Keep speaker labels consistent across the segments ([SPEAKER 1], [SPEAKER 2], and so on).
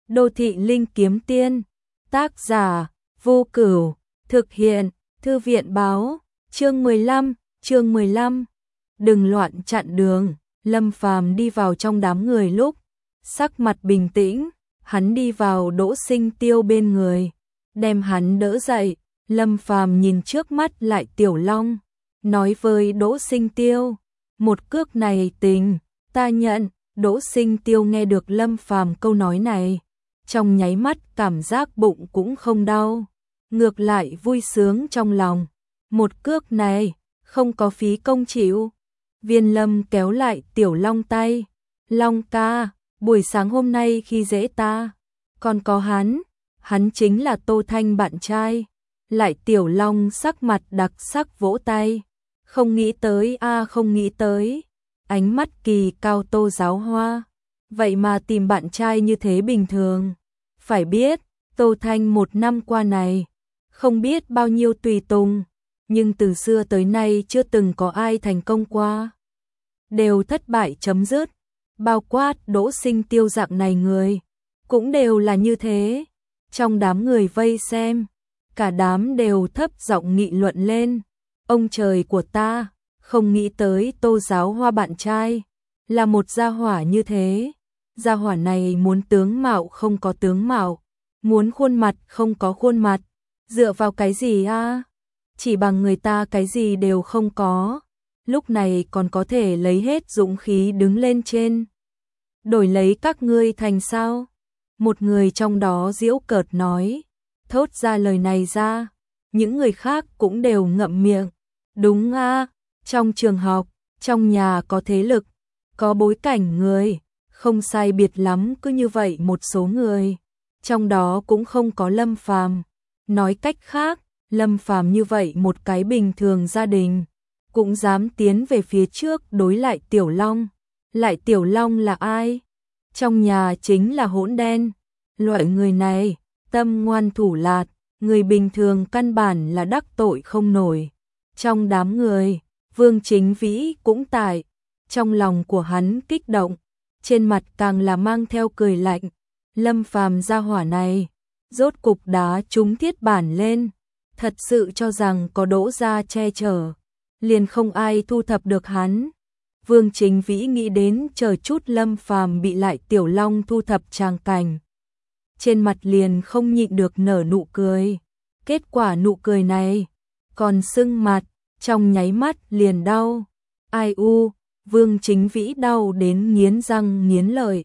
[SPEAKER 1] Đô thị linh kiếm tiên, tác giả Vô Cửu, thực hiện Thư viện báo, chương 15, đừng loạn chặn đường. Lâm Phàm đi vào trong đám người lúc sắc mặt bình tĩnh, hắn đi vào Đỗ Sinh Tiêu bên người, đem hắn đỡ dậy. Lâm Phàm nhìn trước mắt lại Tiểu Long, nói với Đỗ Sinh Tiêu, một cước này tình, ta nhận. Đỗ Sinh Tiêu nghe được Lâm Phàm câu nói này, trong nháy mắt cảm giác bụng cũng không đau, ngược lại vui sướng trong lòng. Một cước này, không có phí công chịu. Viên Lâm kéo lại Tiểu Long tay, Long ca, buổi sáng hôm nay khi dễ ta, còn có hắn chính là Tô Thanh bạn trai. Lại Tiểu Long sắc mặt đặc sắc vỗ tay, không nghĩ tới không nghĩ tới. Ánh mắt kỳ cao Tô Giáo Hoa, vậy mà tìm bạn trai như thế bình thường. Phải biết, Tô Thanh một năm qua này, không biết bao nhiêu tùy tùng, nhưng từ xưa tới nay chưa từng có ai thành công qua, đều thất bại chấm dứt. Bao quát Đỗ Sinh Tiêu dạng này người, cũng đều là như thế. Trong đám người vây xem, cả đám đều thấp giọng nghị luận lên. Ông trời của ta, không nghĩ tới Tô Giáo Hoa bạn trai là một gia hỏa như thế. Gia hỏa này muốn tướng mạo không có tướng mạo, muốn khuôn mặt không có khuôn mặt. Dựa vào cái gì Chỉ bằng người ta cái gì đều không có, lúc này còn có thể lấy hết dũng khí đứng lên trên. Đổi lấy các ngươi thành sao? Một người trong đó giễu cợt nói, thốt ra lời này ra, những người khác cũng đều ngậm miệng. Đúng trong trường học, trong nhà có thế lực, có bối cảnh người, không sai biệt lắm cứ như vậy một số người, trong đó cũng không có Lâm Phàm. Nói cách khác, Lâm Phàm như vậy một cái bình thường gia đình, cũng dám tiến về phía trước đối lại Tiểu Long. Lại Tiểu Long là ai? Trong nhà chính là hỗn đen. Loại người này, tâm ngoan thủ lạt, người bình thường căn bản là đắc tội không nổi. Trong đám người, Vương Chính Vĩ cũng tại, trong lòng của hắn kích động, trên mặt càng là mang theo cười lạnh. Lâm Phàm gia hỏa này, rốt cục đá trúng thiết bản lên, thật sự cho rằng có Đỗ gia che chở, liền không ai thu thập được hắn. Vương Chính Vĩ nghĩ đến chờ chút Lâm Phàm bị lại Tiểu Long thu thập tràng cảnh, trên mặt liền không nhịn được nở nụ cười. Kết quả nụ cười này còn sưng mặt, trong nháy mắt liền đau. Ai Vương Chính Vĩ đau đến nghiến răng nghiến lợi.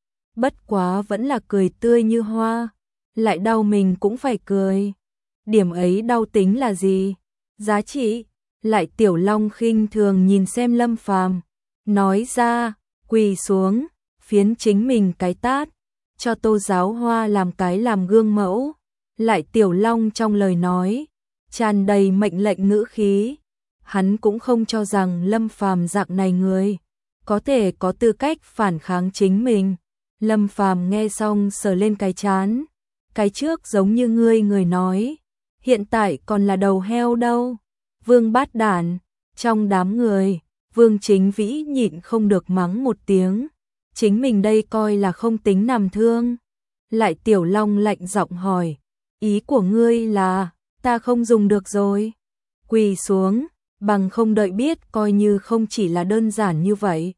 [SPEAKER 1] Bất quá vẫn là cười tươi như hoa, lại đau mình cũng phải cười. Điểm ấy đau tính là gì? Giá trị. Lại Tiểu Long khinh thường nhìn xem Lâm Phàm, nói ra, quỳ xuống, phiến chính mình cái tát, cho Tô Giáo Hoa làm cái làm gương mẫu. Lại Tiểu Long trong lời nói tràn đầy mệnh lệnh ngữ khí, hắn cũng không cho rằng Lâm Phàm dạng này người có thể có tư cách phản kháng chính mình. Lâm Phàm nghe xong sờ lên cái trán, cái trước giống như người nói, hiện tại còn là đầu heo đâu. Vương bát đản. Trong đám người, Vương Chính Vĩ nhịn không được mắng một tiếng, chính mình đây coi là không tính nằm thương. Lại Tiểu Long lạnh giọng hỏi, ý của ngươi là ta không dùng được rồi? Quỳ xuống, bằng không đợi biết coi như không chỉ là đơn giản như vậy.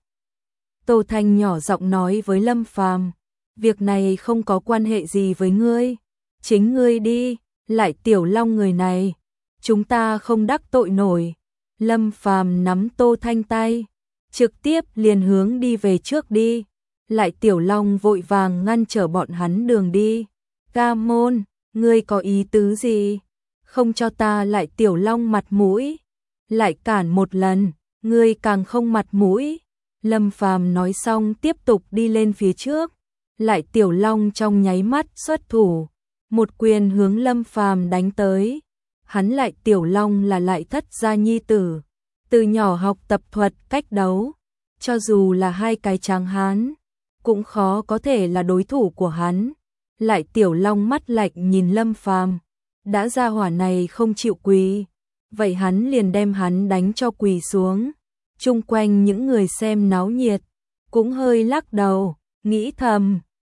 [SPEAKER 1] Tô Thanh nhỏ giọng nói với Lâm Phàm, việc này không có quan hệ gì với ngươi, chính ngươi đi. Lại Tiểu Long người này, chúng ta không đắc tội nổi. Lâm Phàm nắm Tô Thanh tay, trực tiếp liền hướng đi về trước đi. Lại Tiểu Long vội vàng ngăn trở bọn hắn đường đi. Ca môn, ngươi có ý tứ gì? Không cho ta Lại Tiểu Long mặt mũi, lại cản một lần, ngươi càng không mặt mũi. Lâm Phàm nói xong tiếp tục đi lên phía trước. Lại Tiểu Long trong nháy mắt xuất thủ, một quyền hướng Lâm Phàm đánh tới. Hắn Lại Tiểu Long là Lại Thất gia nhi tử, từ nhỏ học tập thuật cách đấu, cho dù là hai cái tráng hán, cũng khó có thể là đối thủ của hắn. Lại Tiểu Long mắt lạnh nhìn Lâm Phàm, đã gia hỏa này không chịu quỳ, vậy hắn liền đem hắn đánh cho quỳ xuống. Chung quanh những người xem náo nhiệt cũng hơi lắc đầu, nghĩ thầm,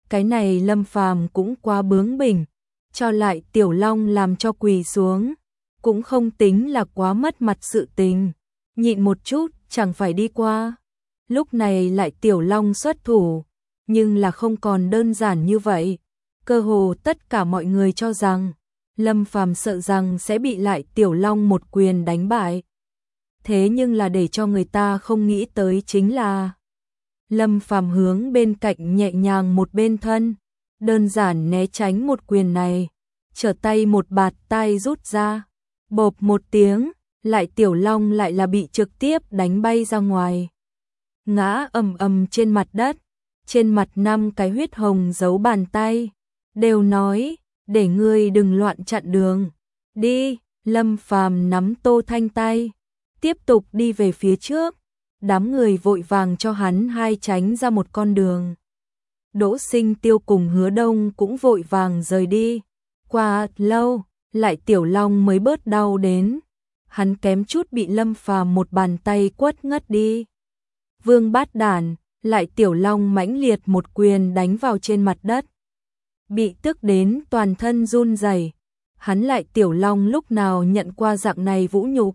[SPEAKER 1] Cái này Lâm Phàm cũng quá bướng bỉnh, cho lại Tiểu Long làm cho quỳ xuống, cũng không tính là quá mất mặt sự tình, nhịn một chút chẳng phải đi qua. Lúc này lại Tiểu Long xuất thủ, nhưng là không còn đơn giản như vậy, cơ hồ tất cả mọi người cho rằng Lâm Phàm sợ rằng sẽ bị lại Tiểu Long một quyền đánh bại. Thế nhưng là để cho người ta không nghĩ tới chính là Lâm Phàm hướng bên cạnh nhẹ nhàng một bên thân, đơn giản né tránh một quyền này, trở tay một bạt tay rút ra, bộp một tiếng, lại Tiểu Long lại là bị trực tiếp đánh bay ra ngoài. Ngã ầm ầm trên mặt đất, trên mặt 5 cái huyết hồng dấu bàn tay, đều nói, để ngươi đừng loạn chặn đường. Đi, Lâm Phàm nắm Tô Thanh tay, tiếp tục đi về phía trước, đám người vội vàng cho hắn hai tránh ra một con đường. Đỗ Sinh Tiêu cùng Hứa Đông cũng vội vàng rời đi. Qua lâu, lại Tiểu Long mới bớt đau đến. Hắn kém chút bị Lâm Phàm một bàn tay quất ngất đi. Vương Bát Đản, lại Tiểu Long mãnh liệt một quyền đánh vào trên mặt đất. Bị tức đến toàn thân run rẩy. Hắn lại Tiểu Long lúc nào nhận qua dạng này vũ nhục.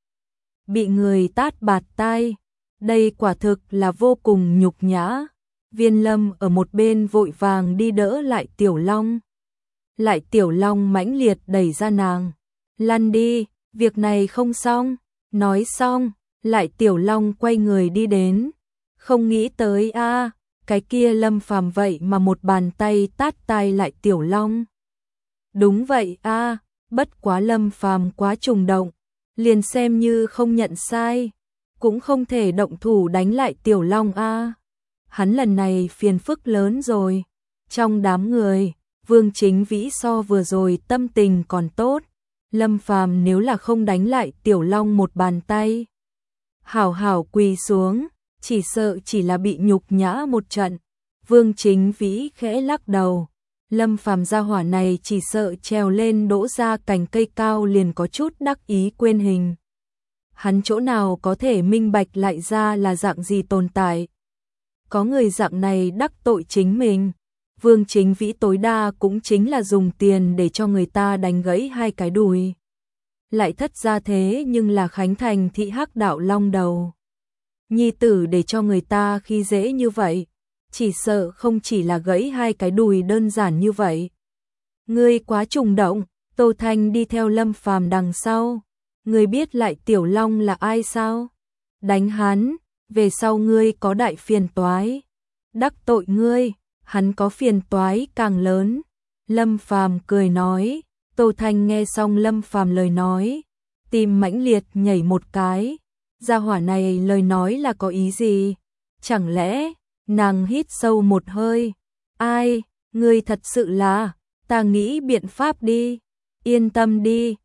[SPEAKER 1] Bị người tát bạt tai, đây quả thực là vô cùng nhục nhã. Viên Lâm ở một bên vội vàng đi đỡ lại Tiểu Long. Lại Tiểu Long mãnh liệt đẩy ra nàng. Lăn đi, việc này không xong. Nói xong, lại Tiểu Long quay người đi đến. Không nghĩ tới cái kia Lâm Phàm vậy mà một bàn tay tát tai lại Tiểu Long. Đúng vậy bất quá Lâm Phàm quá trùng động, liền xem như không nhận sai, cũng không thể động thủ đánh lại Tiểu Long Hắn lần này phiền phức lớn rồi. Trong đám người, Vương Chính Vĩ so vừa rồi tâm tình còn tốt. Lâm Phàm nếu là không đánh lại Tiểu Long một bàn tay, hảo hảo quỳ xuống, chỉ sợ chỉ là bị nhục nhã một trận. Vương Chính Vĩ khẽ lắc đầu. Lâm Phàm gia hỏa này chỉ sợ trèo lên đỗ ra cành cây cao liền có chút đắc ý quên hình. Hắn chỗ nào có thể minh bạch lại ra là dạng gì tồn tại. Có người dạng này đắc tội chính mình. Vương Chính Vĩ tối đa cũng chính là dùng tiền để cho người ta đánh gãy hai cái đùi. Lại thất ra thế nhưng là Khánh Thành thị Hắc Đạo Long đầu. Nhi tử để cho người ta khi dễ như vậy, chỉ sợ không chỉ là gãy hai cái đùi đơn giản như vậy. Ngươi quá trùng động. Tô Thanh đi theo Lâm Phàm đằng sau. Ngươi biết lại Tiểu Long là ai sao? Đánh hắn, về sau ngươi có đại phiền toái. Đắc tội ngươi, hắn có phiền toái càng lớn. Lâm Phàm cười nói. Tô Thanh nghe xong Lâm Phàm lời nói, tim mãnh liệt nhảy một cái. Gia hỏa này lời nói là có ý gì? Chẳng lẽ, nàng hít sâu một hơi. Ai, ngươi thật sự là, ta nghĩ biện pháp đi. Yên tâm đi,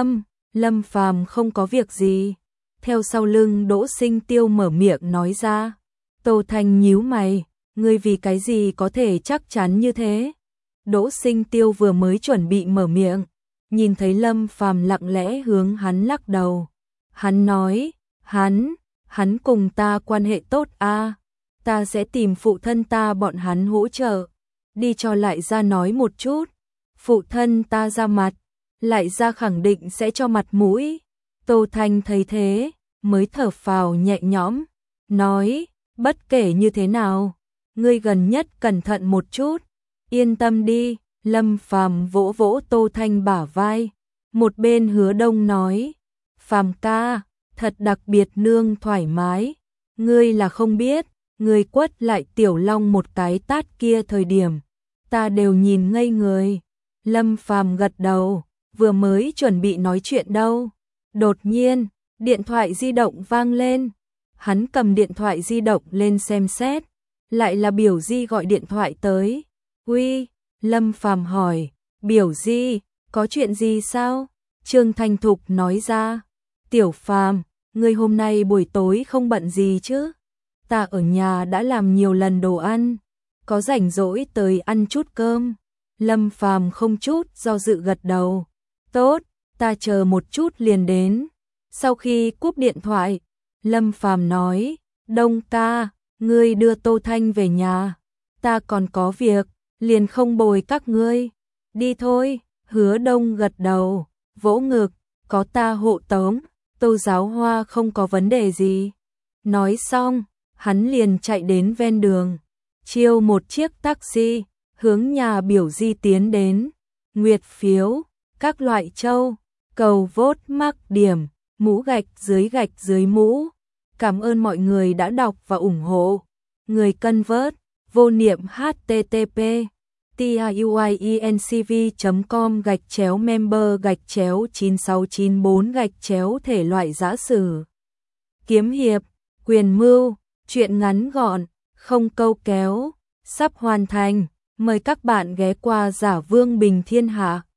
[SPEAKER 1] Lâm Phàm không có việc gì. Theo sau lưng Đỗ Sinh Tiêu mở miệng nói ra. Tô Thanh nhíu mày, ngươi vì cái gì có thể chắc chắn như thế? Đỗ Sinh Tiêu vừa mới chuẩn bị mở miệng, nhìn thấy Lâm Phàm lặng lẽ hướng hắn lắc đầu. Hắn nói, hắn cùng ta quan hệ tốt ta sẽ tìm phụ thân ta bọn hắn hỗ trợ. Đi cho lại ra nói một chút, phụ thân ta ra mặt, lại ra khẳng định sẽ cho mặt mũi. Tô Thanh thấy thế, mới thở phào nhẹ nhõm, nói, bất kể như thế nào, ngươi gần nhất cẩn thận một chút, yên tâm đi. Lâm Phàm vỗ vỗ Tô Thanh bả vai, một bên Hứa Đông nói, Phàm ca, thật đặc biệt nương thoải mái, ngươi là không biết, ngươi quất lại Tiểu Long một cái tát kia thời điểm, ta đều nhìn ngây người. Lâm Phàm gật đầu, vừa mới chuẩn bị nói chuyện đâu, đột nhiên, điện thoại di động vang lên. Hắn cầm điện thoại di động lên xem xét, lại là Biểu Di gọi điện thoại tới. Uy, Lâm Phàm hỏi, Biểu Di, có chuyện gì sao? Trương Thanh Thục nói ra, Tiểu Phàm, ngươi hôm nay buổi tối không bận gì chứ? Ta ở nhà đã làm nhiều lần đồ ăn, có rảnh rỗi tới ăn chút cơm. Lâm Phàm không chút do dự gật đầu. Tốt, ta chờ một chút liền đến. Sau khi cúp điện thoại, Lâm Phàm nói, Đông ca, ngươi đưa Tô Thanh về nhà, ta còn có việc. liền không bồi các ngươi. Đi thôi, Hứa Đông gật đầu, vỗ ngực, có ta hộ tống, Tô Giáo Hoa không có vấn đề gì. Nói xong, hắn liền chạy đến ven đường, chiêu một chiếc taxi, hướng nhà biểu di tiến đến. Nguyệt phiếu, các loại châu, cầu vote mắc điểm, mũ gạch dưới mũ. Cảm ơn mọi người đã đọc và ủng hộ. Người convert, vô niệm http tiuyencv.com/member/9694/ thể loại dã sử. Kiếm hiệp, quyền mưu, truyện ngắn gọn, không câu kéo, sắp hoàn thành. Mời các bạn ghé qua Giả Vương Bình Thiên Hạ.